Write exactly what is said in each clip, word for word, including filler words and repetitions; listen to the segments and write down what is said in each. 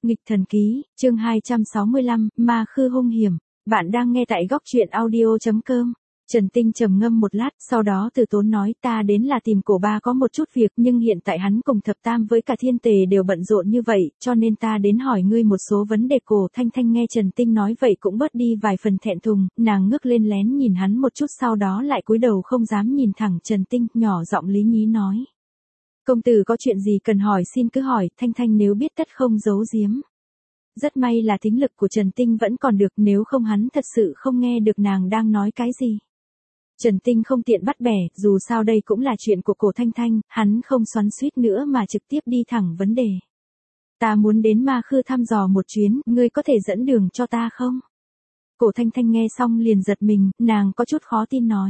Nghịch thần ký, chương hai trăm sáu mươi lăm, ma khư hung hiểm. Bạn đang nghe tại góc truyện audio chấm com. Trần Tinh trầm ngâm một lát, sau đó từ tốn nói ta đến là tìm cổ ba có một chút việc nhưng hiện tại hắn cùng thập tam với cả thiên tề đều bận rộn như vậy, cho nên ta đến hỏi ngươi một số vấn đề. Cổ Thanh Thanh nghe Trần Tinh nói vậy cũng bớt đi vài phần thẹn thùng, nàng ngước lên lén nhìn hắn một chút sau đó lại cúi đầu không dám nhìn thẳng Trần Tinh, nhỏ giọng lý nhí nói. Công tử có chuyện gì cần hỏi xin cứ hỏi, Thanh Thanh nếu biết tất không giấu giếm. Rất may là thính lực của Trần Tinh vẫn còn được, nếu không hắn thật sự không nghe được nàng đang nói cái gì. Trần Tinh không tiện bắt bẻ, dù sao đây cũng là chuyện của Cổ Thanh Thanh, hắn không xoắn xuýt nữa mà trực tiếp đi thẳng vấn đề. Ta muốn đến ma khư thăm dò một chuyến, ngươi có thể dẫn đường cho ta không? Cổ Thanh Thanh nghe xong liền giật mình, nàng có chút khó tin nói.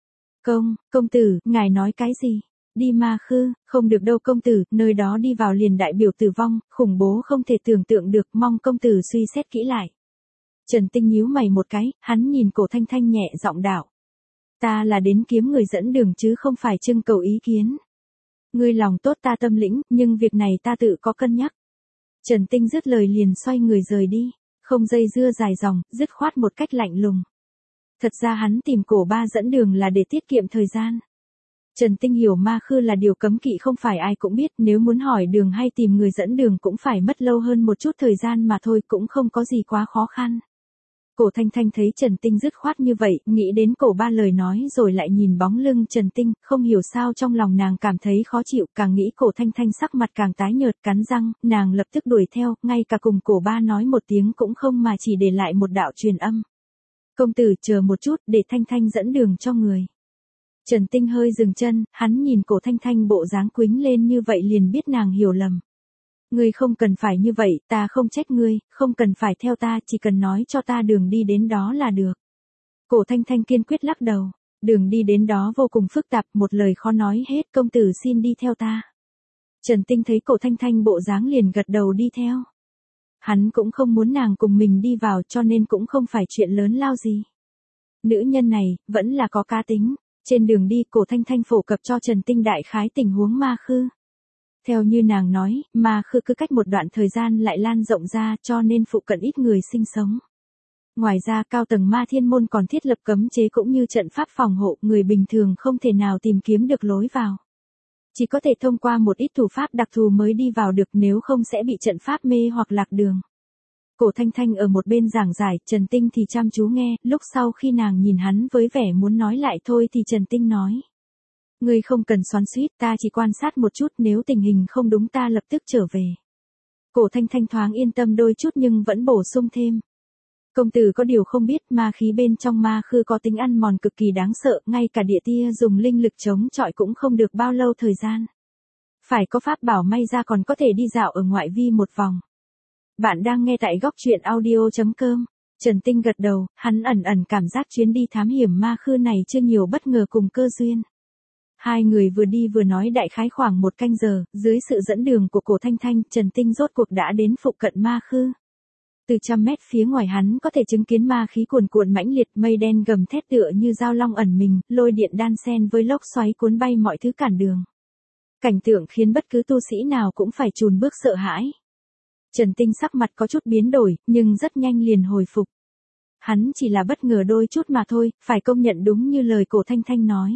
Công, công tử, ngài nói cái gì? Đi ma khư, không được đâu công tử, nơi đó đi vào liền đại biểu tử vong, khủng bố không thể tưởng tượng được, mong công tử suy xét kỹ lại. Trần Tinh nhíu mày một cái, hắn nhìn Cổ Thanh Thanh nhẹ giọng đạo. Ta là đến kiếm người dẫn đường chứ không phải trưng cầu ý kiến. Ngươi lòng tốt ta tâm lĩnh, nhưng việc này ta tự có cân nhắc. Trần Tinh dứt lời liền xoay người rời đi, không dây dưa dài dòng, dứt khoát một cách lạnh lùng. Thật ra hắn tìm cổ ba dẫn đường là để tiết kiệm thời gian. Trần Tinh hiểu ma khư là điều cấm kỵ không phải ai cũng biết, nếu muốn hỏi đường hay tìm người dẫn đường cũng phải mất lâu hơn một chút thời gian mà thôi, cũng không có gì quá khó khăn. Cổ Thanh Thanh thấy Trần Tinh dứt khoát như vậy, nghĩ đến cổ ba lời nói rồi lại nhìn bóng lưng Trần Tinh, không hiểu sao trong lòng nàng cảm thấy khó chịu, càng nghĩ Cổ Thanh Thanh sắc mặt càng tái nhợt, cắn răng, nàng lập tức đuổi theo, ngay cả cùng cổ ba nói một tiếng cũng không mà chỉ để lại một đạo truyền âm. Công tử chờ một chút, để Thanh Thanh dẫn đường cho người. Trần Tinh hơi dừng chân, hắn nhìn Cổ Thanh Thanh bộ dáng quĩnh lên như vậy liền biết nàng hiểu lầm. Ngươi không cần phải như vậy, ta không trách ngươi, không cần phải theo ta, chỉ cần nói cho ta đường đi đến đó là được. Cổ Thanh Thanh kiên quyết lắc đầu, đường đi đến đó vô cùng phức tạp, một lời khó nói hết, công tử xin đi theo ta. Trần Tinh thấy Cổ Thanh Thanh bộ dáng liền gật đầu đi theo. Hắn cũng không muốn nàng cùng mình đi vào cho nên cũng không phải chuyện lớn lao gì. Nữ nhân này, vẫn là có cá tính. Trên đường đi Cổ Thanh Thanh phổ cập cho Trần Tinh đại khái tình huống ma khư. Theo như nàng nói, ma khư cứ cách một đoạn thời gian lại lan rộng ra cho nên phụ cận ít người sinh sống. Ngoài ra cao tầng ma thiên môn còn thiết lập cấm chế cũng như trận pháp phòng hộ, người bình thường không thể nào tìm kiếm được lối vào. Chỉ có thể thông qua một ít thủ pháp đặc thù mới đi vào được, nếu không sẽ bị trận pháp mê hoặc lạc đường. Cổ Thanh Thanh ở một bên giảng giải, Trần Tinh thì chăm chú nghe, lúc sau khi nàng nhìn hắn với vẻ muốn nói lại thôi thì Trần Tinh nói. Ngươi không cần xoắn xuýt, ta chỉ quan sát một chút, nếu tình hình không đúng ta lập tức trở về. Cổ Thanh Thanh thoáng yên tâm đôi chút nhưng vẫn bổ sung thêm. Công tử có điều không biết, ma khí bên trong ma khư có tính ăn mòn cực kỳ đáng sợ, ngay cả địa tia dùng linh lực chống chọi cũng không được bao lâu thời gian. Phải có pháp bảo may ra còn có thể đi dạo ở ngoại vi một vòng. Bạn đang nghe tại góc truyện audio chấm com. Trần Tinh gật đầu, hắn ẩn ẩn cảm giác chuyến đi thám hiểm ma khư này chưa nhiều bất ngờ cùng cơ duyên. Hai người vừa đi vừa nói đại khái khoảng một canh giờ, dưới sự dẫn đường của Cổ Thanh Thanh, Trần Tinh rốt cuộc đã đến phụ cận ma khư. Từ trăm mét phía ngoài hắn có thể chứng kiến ma khí cuồn cuộn mãnh liệt, mây đen gầm thét tựa như dao long ẩn mình, lôi điện đan xen với lốc xoáy cuốn bay mọi thứ cản đường. Cảnh tượng khiến bất cứ tu sĩ nào cũng phải chùn bước sợ hãi. Trần Tinh sắc mặt có chút biến đổi, nhưng rất nhanh liền hồi phục. Hắn chỉ là bất ngờ đôi chút mà thôi, phải công nhận đúng như lời Cổ Thanh Thanh nói.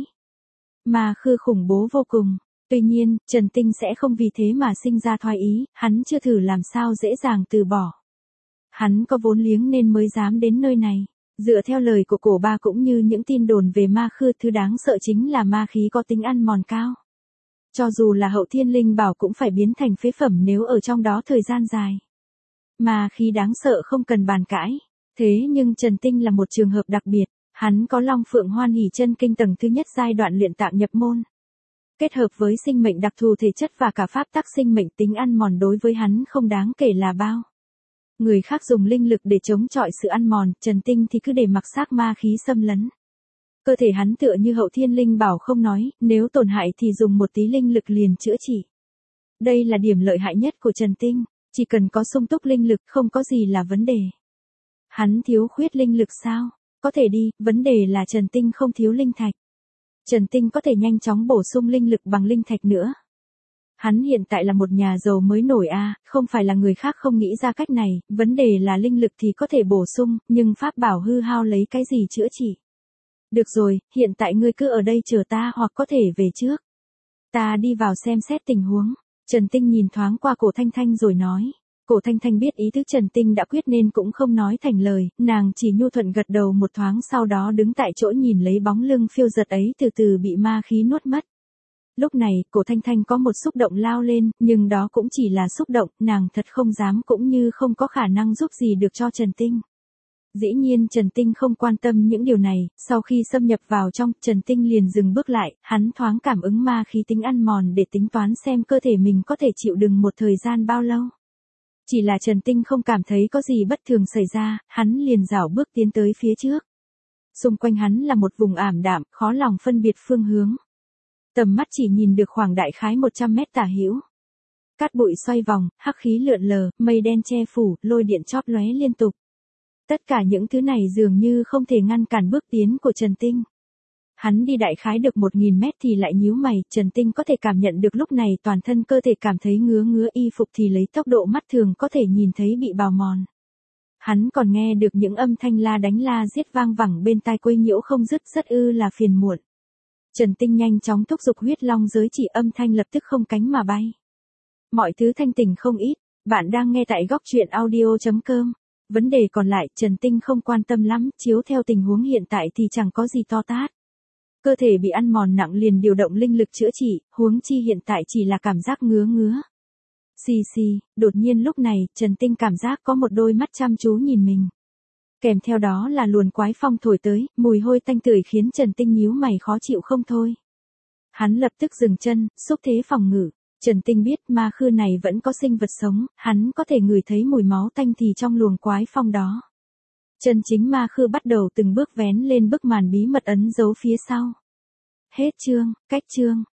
Ma khư khủng bố vô cùng. Tuy nhiên, Trần Tinh sẽ không vì thế mà sinh ra thoái ý, hắn chưa thử làm sao dễ dàng từ bỏ. Hắn có vốn liếng nên mới dám đến nơi này. Dựa theo lời của cổ ba cũng như những tin đồn về ma khư, thứ đáng sợ chính là ma khí có tính ăn mòn cao. Cho dù là hậu thiên linh bảo cũng phải biến thành phế phẩm nếu ở trong đó thời gian dài. Ma khí đáng sợ không cần bàn cãi. Thế nhưng Trần Tinh là một trường hợp đặc biệt. Hắn có Long Phượng Hoan Hỷ Chân Kinh tầng thứ nhất giai đoạn luyện tạng nhập môn. Kết hợp với sinh mệnh đặc thù thể chất và cả pháp tắc sinh mệnh, tính ăn mòn đối với hắn không đáng kể là bao. Người khác dùng linh lực để chống chọi sự ăn mòn, Trần Tinh thì cứ để mặc xác ma khí xâm lấn. Cơ thể hắn tựa như hậu thiên linh bảo không nói, nếu tổn hại thì dùng một tí linh lực liền chữa trị. Đây là điểm lợi hại nhất của Trần Tinh, chỉ cần có sung túc linh lực không có gì là vấn đề. Hắn thiếu khuyết linh lực sao? Có thể đi, vấn đề là Trần Tinh không thiếu linh thạch. Trần Tinh có thể nhanh chóng bổ sung linh lực bằng linh thạch nữa. Hắn hiện tại là một nhà giàu mới nổi a, không phải là người khác không nghĩ ra cách này, vấn đề là linh lực thì có thể bổ sung, nhưng pháp bảo hư hao lấy cái gì chữa trị. Được rồi, hiện tại ngươi cứ ở đây chờ ta hoặc có thể về trước. Ta đi vào xem xét tình huống. Trần Tinh nhìn thoáng qua Cổ Thanh Thanh rồi nói. Cổ Thanh Thanh biết ý thức Trần Tinh đã quyết nên cũng không nói thành lời, nàng chỉ nhu thuận gật đầu một thoáng sau đó đứng tại chỗ nhìn lấy bóng lưng phiêu giật ấy từ từ bị ma khí nuốt mất. Lúc này, Cổ Thanh Thanh có một xúc động lao lên, nhưng đó cũng chỉ là xúc động, nàng thật không dám cũng như không có khả năng giúp gì được cho Trần Tinh. Dĩ nhiên Trần Tinh không quan tâm những điều này, sau khi xâm nhập vào trong, Trần Tinh liền dừng bước lại, hắn thoáng cảm ứng ma khí tính ăn mòn để tính toán xem cơ thể mình có thể chịu đựng một thời gian bao lâu. Chỉ là Trần Tinh không cảm thấy có gì bất thường xảy ra, hắn liền rảo bước tiến tới phía trước. Xung quanh hắn là một vùng ảm đạm, khó lòng phân biệt phương hướng. Tầm mắt chỉ nhìn được khoảng đại khái một trăm mét tả hữu. Cát bụi xoay vòng, hắc khí lượn lờ, mây đen che phủ, lôi điện chóp lóe liên tục. Tất cả những thứ này dường như không thể ngăn cản bước tiến của Trần Tinh. Hắn đi đại khái được một nghìn mét thì lại nhíu mày, Trần Tinh có thể cảm nhận được lúc này toàn thân cơ thể cảm thấy ngứa ngứa, y phục thì lấy tốc độ mắt thường có thể nhìn thấy bị bào mòn. Hắn còn nghe được những âm thanh la đánh la giết vang vẳng bên tai quấy nhiễu không dứt, rất ư là phiền muộn. Trần Tinh nhanh chóng thúc giục huyết long giới chỉ, âm thanh lập tức không cánh mà bay. Mọi thứ thanh tỉnh không ít, bạn đang nghe tại góc truyện audio chấm com. Vấn đề còn lại, Trần Tinh không quan tâm lắm, chiếu theo tình huống hiện tại thì chẳng có gì to tát. Cơ thể bị ăn mòn nặng liền điều động linh lực chữa trị, huống chi hiện tại chỉ là cảm giác ngứa ngứa. Xì xì, đột nhiên lúc này, Trần Tinh cảm giác có một đôi mắt chăm chú nhìn mình. Kèm theo đó là luồn quái phong thổi tới, mùi hôi tanh tưởi khiến Trần Tinh nhíu mày khó chịu không thôi. Hắn lập tức dừng chân, xúc thế phòng ngự. Trần Tinh biết ma khư này vẫn có sinh vật sống, hắn có thể ngửi thấy mùi máu tanh thì trong luồng quái phong đó. Chân chính ma khư bắt đầu từng bước vén lên bức màn bí mật ấn giấu phía sau. Hết chương, cách chương.